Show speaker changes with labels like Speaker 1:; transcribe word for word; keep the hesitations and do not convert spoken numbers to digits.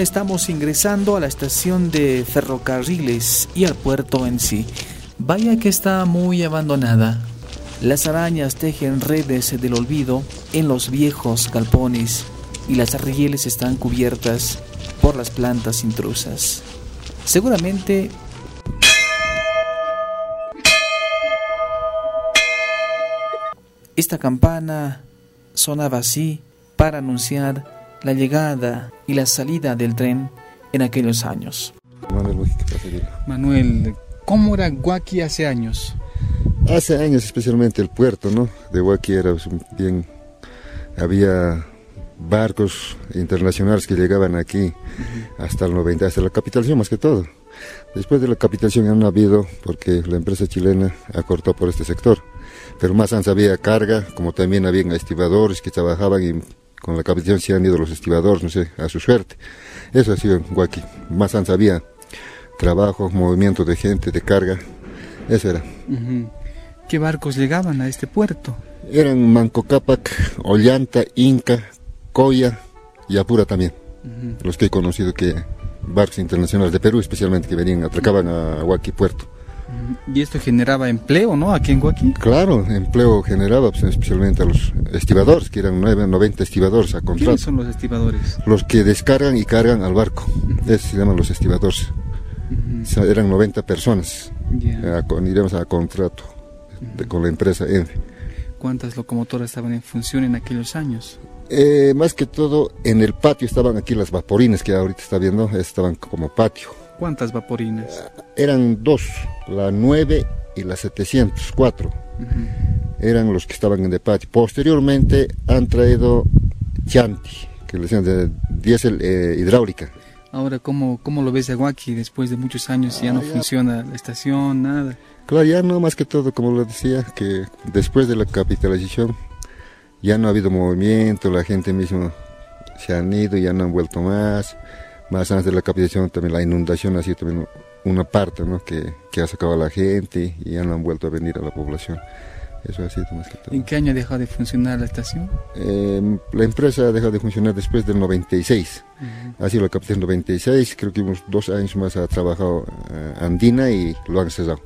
Speaker 1: ahora estamos ingresando a la estación de ferrocarriles y al puerto en sí. Vaya que está muy abandonada. Las arañas tejen redes del olvido en los viejos galpones y las rieles están cubiertas por las plantas intrusas. Seguramente esta campana sonaba así para anunciar la llegada y la salida del tren en aquellos años.
Speaker 2: Manuel, ¿cómo era Huaki hace años?
Speaker 3: Hace años, especialmente el puerto, ¿no? De Huaki era bien, había barcos internacionales que llegaban aquí uh-huh. hasta el noventa, hasta la capitalización más que todo. Después de la capitalización ya no ha habido, porque la empresa chilena acortó por este sector. Pero más antes había carga, como también había estibadores que trabajaban y con la capitalización se han ido los estibadores, no sé, a su suerte. Eso ha sido en Huaki. Más antes había trabajo, movimiento de gente, de carga, eso era.
Speaker 2: Uh-huh. ¿Qué barcos llegaban a este puerto?
Speaker 3: Eran Manco Cápac, Ollanta, Inca, Coya y Apura también. Uh-huh. Los que he conocido, que barcos internacionales de Perú especialmente, que venían, atracaban a Huaki puerto.
Speaker 2: Uh-huh. ¿Y esto generaba empleo, no, aquí en Huaki?
Speaker 3: Claro, empleo generaba, pues, especialmente a los estibadores, que eran nueve, noventa estibadores a contrato.
Speaker 2: ¿Quiénes son los estibadores?
Speaker 3: Los que descargan y cargan al barco, uh-huh. esos se llaman los estibadores. Uh-huh. Eran noventa personas, yeah. a, iremos a contrato de, uh-huh. con la empresa ENFE.
Speaker 2: ¿Cuántas locomotoras estaban en función en aquellos años?
Speaker 3: Eh, más que todo en el patio estaban aquí las vaporinas que ahorita está viendo, estaban como patio.
Speaker 2: ¿Cuántas vaporinas?
Speaker 3: Uh, eran dos, la nueve y la setecientos cuatro. Uh-huh. Eran los que estaban en el patio. Posteriormente han traído Chanti, que le decían de diésel eh, hidráulica.
Speaker 2: Ahora, ¿cómo, cómo lo ves a Huaki después de muchos años? Ya ah, no ya. funciona la estación, nada.
Speaker 3: Claro, ya no, más que todo, como lo decía, que después de la capitalización ya no ha habido movimiento, la gente misma se han ido, ya no han vuelto más. Más antes de la capitalización también la inundación ha sido también una parte, ¿no? que, que ha sacado a la gente y ya no han vuelto a venir a la población. Eso ha sido más que todo.
Speaker 2: ¿En qué año dejó de funcionar la estación?
Speaker 3: Eh, la empresa ha dejado de funcionar después del noventa y seis. Uh-huh. Ha sido la capitalización noventa y seis, creo que unos dos años más ha trabajado uh, Andina y lo han cerrado.